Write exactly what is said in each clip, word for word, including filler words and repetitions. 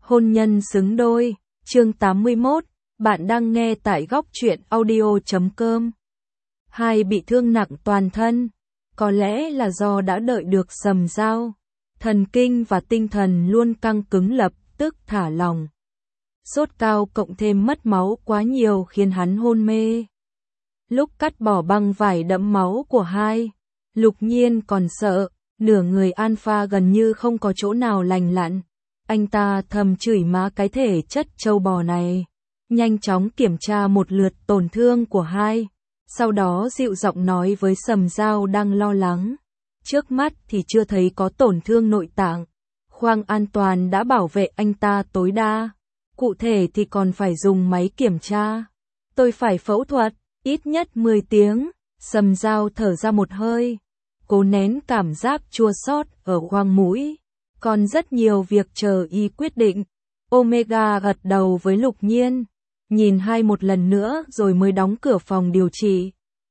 Hôn nhân xứng đôi, chương tám mươi mốt, bạn đang nghe tại góc truyện audio chấm com. Hai bị thương nặng toàn thân, có lẽ là do đã đợi được sầm dao. Thần kinh và tinh thần luôn căng cứng lập tức thả lỏng. Sốt cao cộng thêm mất máu quá nhiều khiến hắn hôn mê. Lúc cắt bỏ băng vải đẫm máu của hai, Lục Nhiên còn sợ, nửa người Alpha gần như không có chỗ nào lành lặn. Anh ta thầm chửi má cái thể chất trâu bò này, nhanh chóng kiểm tra một lượt tổn thương của hai, sau đó dịu giọng nói với Sầm Dao đang lo lắng. Trước mắt thì chưa thấy có tổn thương nội tạng, khoang an toàn đã bảo vệ anh ta tối đa, cụ thể thì còn phải dùng máy kiểm tra. Tôi phải phẫu thuật, ít nhất mười tiếng, Sầm Dao thở ra một hơi, cố nén cảm giác chua xót ở khoang mũi. Còn rất nhiều việc chờ y quyết định. Omega gật đầu với Lục Nhiên, nhìn hai một lần nữa rồi mới đóng cửa phòng điều trị.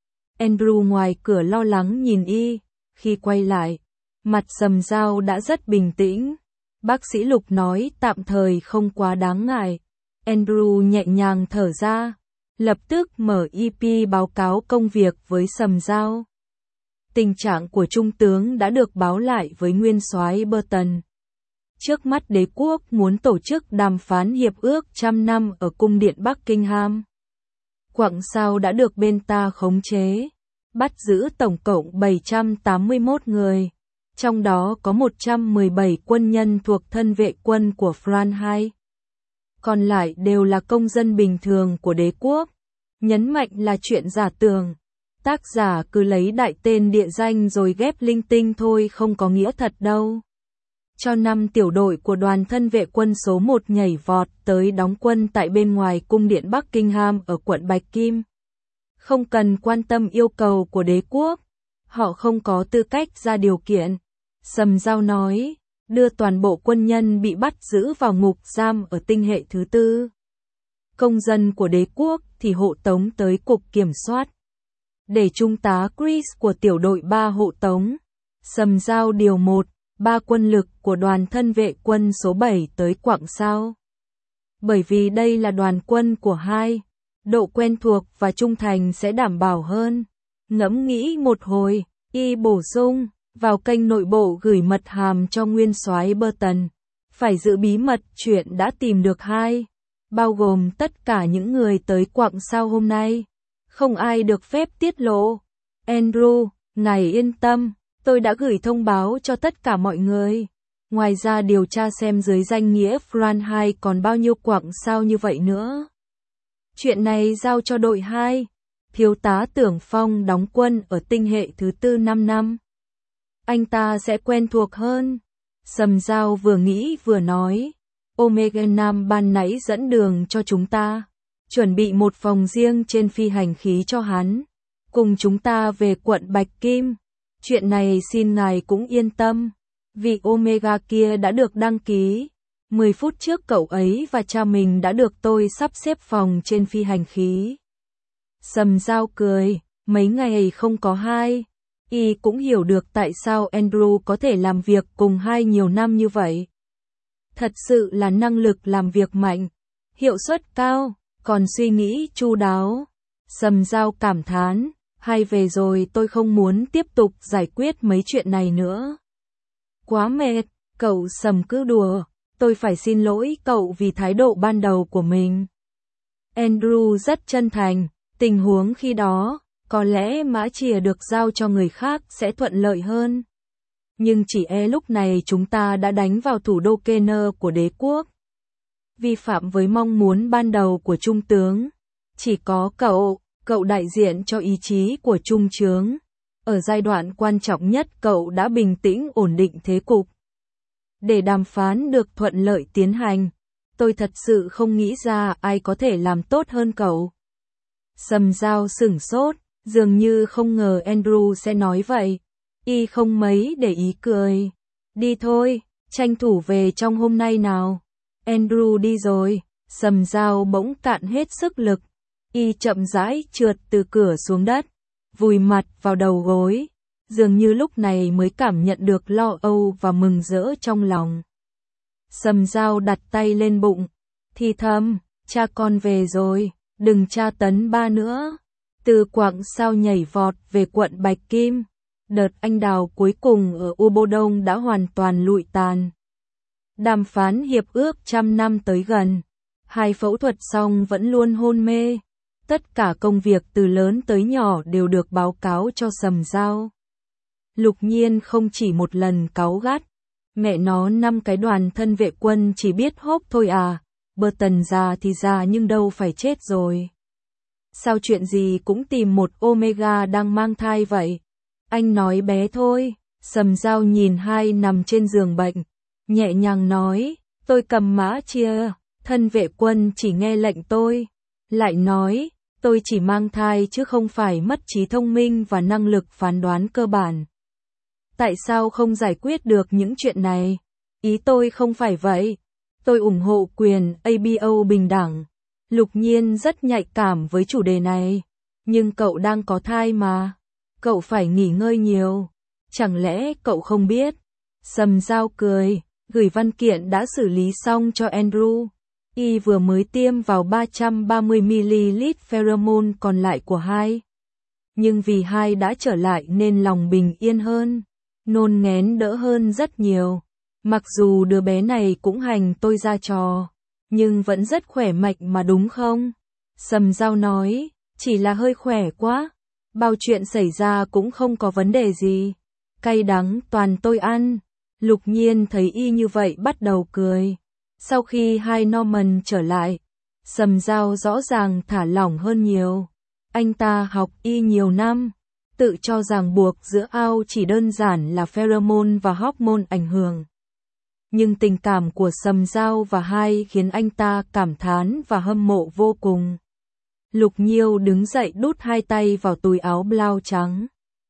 Andrew ngoài cửa lo lắng nhìn y, khi quay lại, mặt Sầm Dao đã rất bình tĩnh. Bác sĩ Lục nói tạm thời không quá đáng ngại. Andrew nhẹ nhàng thở ra, lập tức mở e pê báo cáo công việc với Sầm Dao. Tình trạng của trung tướng đã được báo lại với nguyên soái Burton. Trước mắt đế quốc muốn tổ chức đàm phán hiệp ước trăm năm ở cung điện Buckingham. Quặng sao đã được bên ta khống chế, bắt giữ tổng cộng bảy trăm tám mươi mốt người, trong đó có một trăm mười bảy quân nhân thuộc thân vệ quân của France hai. Còn lại đều là công dân bình thường của đế quốc, nhấn mạnh là chuyện giả tưởng. Tác giả cứ lấy đại tên địa danh rồi ghép linh tinh thôi, không có nghĩa thật đâu. Cho năm tiểu đội của đoàn thân vệ quân số một nhảy vọt tới đóng quân tại bên ngoài cung điện Buckingham ở quận Bạch Kim. Không cần quan tâm yêu cầu của đế quốc, họ không có tư cách ra điều kiện. Sầm Dao nói, đưa toàn bộ quân nhân bị bắt giữ vào ngục giam ở tinh hệ thứ tư. Công dân của đế quốc thì hộ tống tới cục kiểm soát. Để Trung tá Chris của tiểu đội ba hộ tống. Sầm Dao điều một, ba quân lực của đoàn thân vệ quân số bảy tới Quặng Sao. Bởi vì đây là đoàn quân của hai, độ quen thuộc và trung thành sẽ đảm bảo hơn. Ngẫm nghĩ một hồi, y bổ sung, vào kênh nội bộ gửi mật hàm cho nguyên soái Burton, phải giữ bí mật chuyện đã tìm được hai, bao gồm tất cả những người tới Quặng Sao hôm nay. Không ai được phép tiết lộ. Andrew, ngài yên tâm, tôi đã gửi thông báo cho tất cả mọi người. Ngoài ra điều tra xem dưới danh nghĩa France hai còn bao nhiêu Quặng Sao như vậy nữa. Chuyện này giao cho đội hai. Thiếu tá Tưởng Phong đóng quân ở tinh hệ thứ tư năm năm. Anh ta sẽ quen thuộc hơn. Sầm Dao vừa nghĩ vừa nói. Omega Nam ban nãy dẫn đường cho chúng ta. Chuẩn bị một phòng riêng trên phi hành khí cho hắn. Cùng chúng ta về quận Bạch Kim. Chuyện này xin ngài cũng yên tâm. Vị Omega kia đã được đăng ký. mười phút trước cậu ấy và cha mình đã được tôi sắp xếp phòng trên phi hành khí. Sầm Dao cười. Mấy ngày không có hai. Y cũng hiểu được tại sao Andrew có thể làm việc cùng hai nhiều năm như vậy. Thật sự là năng lực làm việc mạnh. Hiệu suất cao. Còn suy nghĩ chu đáo. Sầm Dao cảm thán, hai về rồi tôi không muốn tiếp tục giải quyết mấy chuyện này nữa. Quá mệt, cậu Sầm cứ đùa, tôi phải xin lỗi cậu vì thái độ ban đầu của mình. Andrew rất chân thành, tình huống khi đó, có lẽ mã chìa được giao cho người khác sẽ thuận lợi hơn. Nhưng chỉ e lúc này chúng ta đã đánh vào thủ đô Kenner của đế quốc. Vi phạm với mong muốn ban đầu của trung tướng. Chỉ có cậu, cậu đại diện cho ý chí của trung tướng. Ở giai đoạn quan trọng nhất cậu đã bình tĩnh ổn định thế cục. Để đàm phán được thuận lợi tiến hành, tôi thật sự không nghĩ ra ai có thể làm tốt hơn cậu. Sầm Dao sửng sốt, dường như không ngờ Andrew sẽ nói vậy. Y không mấy để ý cười. Đi thôi, tranh thủ về trong hôm nay nào. Andrew đi rồi, Sầm Dao bỗng cạn hết sức lực. Y chậm rãi trượt từ cửa xuống đất, vùi mặt vào đầu gối, dường như lúc này mới cảm nhận được lo âu và mừng rỡ trong lòng. Sầm Dao đặt tay lên bụng, thì thầm, cha con về rồi, đừng tra tấn ba nữa. Từ Quảng Sao nhảy vọt về quận Bạch Kim. Đợt anh đào cuối cùng ở Ubodong đã hoàn toàn lụi tàn. Đàm phán hiệp ước trăm năm tới gần. Hai phẫu thuật xong vẫn luôn hôn mê. Tất cả công việc từ lớn tới nhỏ đều được báo cáo cho Sầm Dao. Lục Nhiên không chỉ một lần cáu gắt. Mẹ nó năm cái đoàn thân vệ quân chỉ biết hốp thôi à. Burton già thì già nhưng đâu phải chết rồi. Sao chuyện gì cũng tìm một Omega đang mang thai vậy? Anh nói bé thôi. Sầm Dao nhìn hai nằm trên giường bệnh, nhẹ nhàng nói, tôi cầm mã chia, thân vệ quân chỉ nghe lệnh tôi. Lại nói, tôi chỉ mang thai chứ không phải mất trí thông minh và năng lực phán đoán cơ bản. Tại sao không giải quyết được những chuyện này? Ý tôi không phải vậy. Tôi ủng hộ quyền a bê o bình đẳng. Lục Nhiên rất nhạy cảm với chủ đề này. Nhưng cậu đang có thai mà. Cậu phải nghỉ ngơi nhiều. Chẳng lẽ cậu không biết? Sầm Dao cười, gửi văn kiện đã xử lý xong cho Andrew. Y vừa mới tiêm vào ba trăm ba mươi mi-li-lít pheromone còn lại của hai. Nhưng vì hai đã trở lại nên lòng bình yên hơn. Nôn nghén đỡ hơn rất nhiều. Mặc dù đứa bé này cũng hành tôi ra trò, nhưng vẫn rất khỏe mạnh mà đúng không? Sầm Dao nói, chỉ là hơi khỏe quá. Bao chuyện xảy ra cũng không có vấn đề gì. Cay đắng toàn tôi ăn. Lục Nhiên thấy y như vậy bắt đầu cười. Sau khi hai Norman trở lại, Sầm Dao rõ ràng thả lỏng hơn nhiều. Anh ta học y nhiều năm, tự cho ràng buộc giữa ao chỉ đơn giản là pheromone và hormone ảnh hưởng. Nhưng tình cảm của Sầm Dao và hai khiến anh ta cảm thán và hâm mộ vô cùng. Lục Nhiêu đứng dậy đút hai tay vào túi áo blau trắng.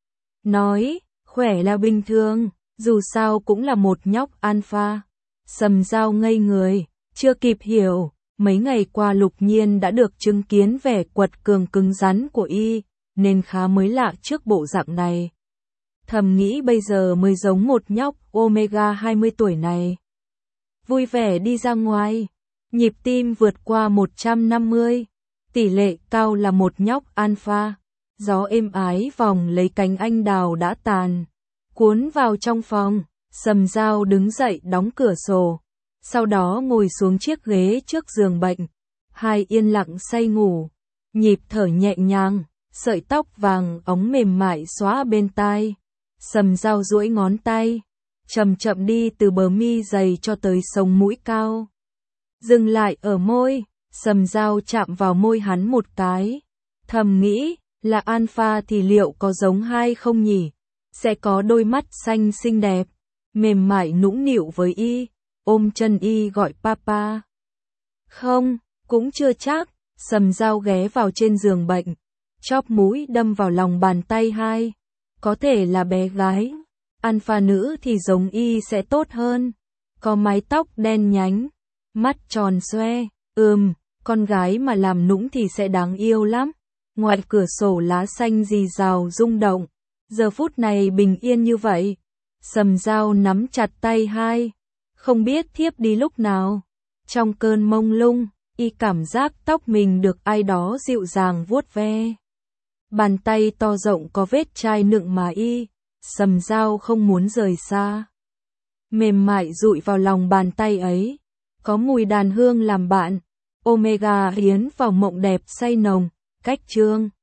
Nói, khỏe là bình thường, dù sao cũng là một nhóc alpha. Sầm Dao ngây người, chưa kịp hiểu, mấy ngày qua Lục Nhiên đã được chứng kiến vẻ quật cường cứng rắn của y, nên khá mới lạ trước bộ dạng này. Thầm nghĩ bây giờ mới giống một nhóc Omega hai mươi tuổi này. Vui vẻ đi ra ngoài, nhịp tim vượt qua một trăm năm mươi, tỷ lệ cao là một nhóc alpha. Gió êm ái vòng lấy cánh anh đào đã tàn, cuốn vào trong phòng. Sầm Dao đứng dậy đóng cửa sổ, sau đó ngồi xuống chiếc ghế trước giường bệnh. Hai yên lặng say ngủ, nhịp thở nhẹ nhàng, sợi tóc vàng óng mềm mại xóa bên tai. Sầm Dao duỗi ngón tay, chậm chậm đi từ bờ mi dày cho tới sống mũi cao. Dừng lại ở môi, Sầm Dao chạm vào môi hắn một cái. Thầm nghĩ, là alpha thì liệu có giống hai không nhỉ? Sẽ có đôi mắt xanh xinh đẹp, mềm mại nũng nịu với y, ôm chân y gọi papa. Không, cũng chưa chắc. Sầm Dao ghé vào trên giường bệnh, chóp mũi đâm vào lòng bàn tay hai. Có thể là bé gái, alpha nữ thì giống y sẽ tốt hơn. Có mái tóc đen nhánh, mắt tròn xoe, ừm, con gái mà làm nũng thì sẽ đáng yêu lắm. Ngoài cửa sổ lá xanh rì rào rung động, giờ phút này bình yên như vậy. Sầm Dao nắm chặt tay hai, không biết thiếp đi lúc nào. Trong cơn mông lung, y cảm giác tóc mình được ai đó dịu dàng vuốt ve. Bàn tay to rộng có vết chai nựng mà y, Sầm Dao không muốn rời xa. Mềm mại dụi vào lòng bàn tay ấy, có mùi đàn hương làm bạn. Omega hiến vào mộng đẹp say nồng, cách chương.